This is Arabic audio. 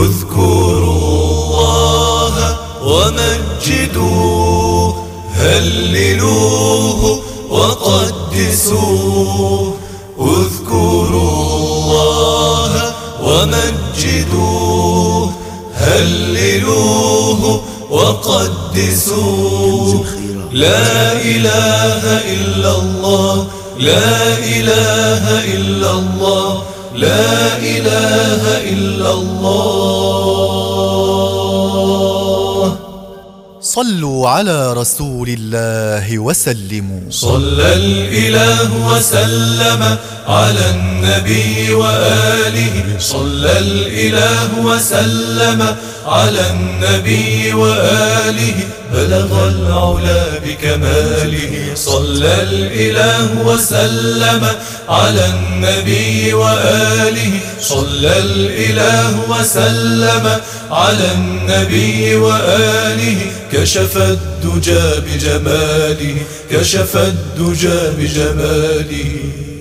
اذكروا الله ومجدوه، هللوه وقدسوه. اذكروا الله ومجدوه، هللوه وقدسوه. لا إله إلا الله، لا إله إلا الله، لا إله إلا الله. صلوا على رسول الله وسلموا. صلى الإله وسلم على النبي وآله، صلى الإله وسلم على النبي وآله، بلغ العلا بكماله. صلى الإله وسلم على النبي وآله، صلى الإله وسلم على النبي وآله، كشف الدجى بجماله، كشف الدجى بجماله.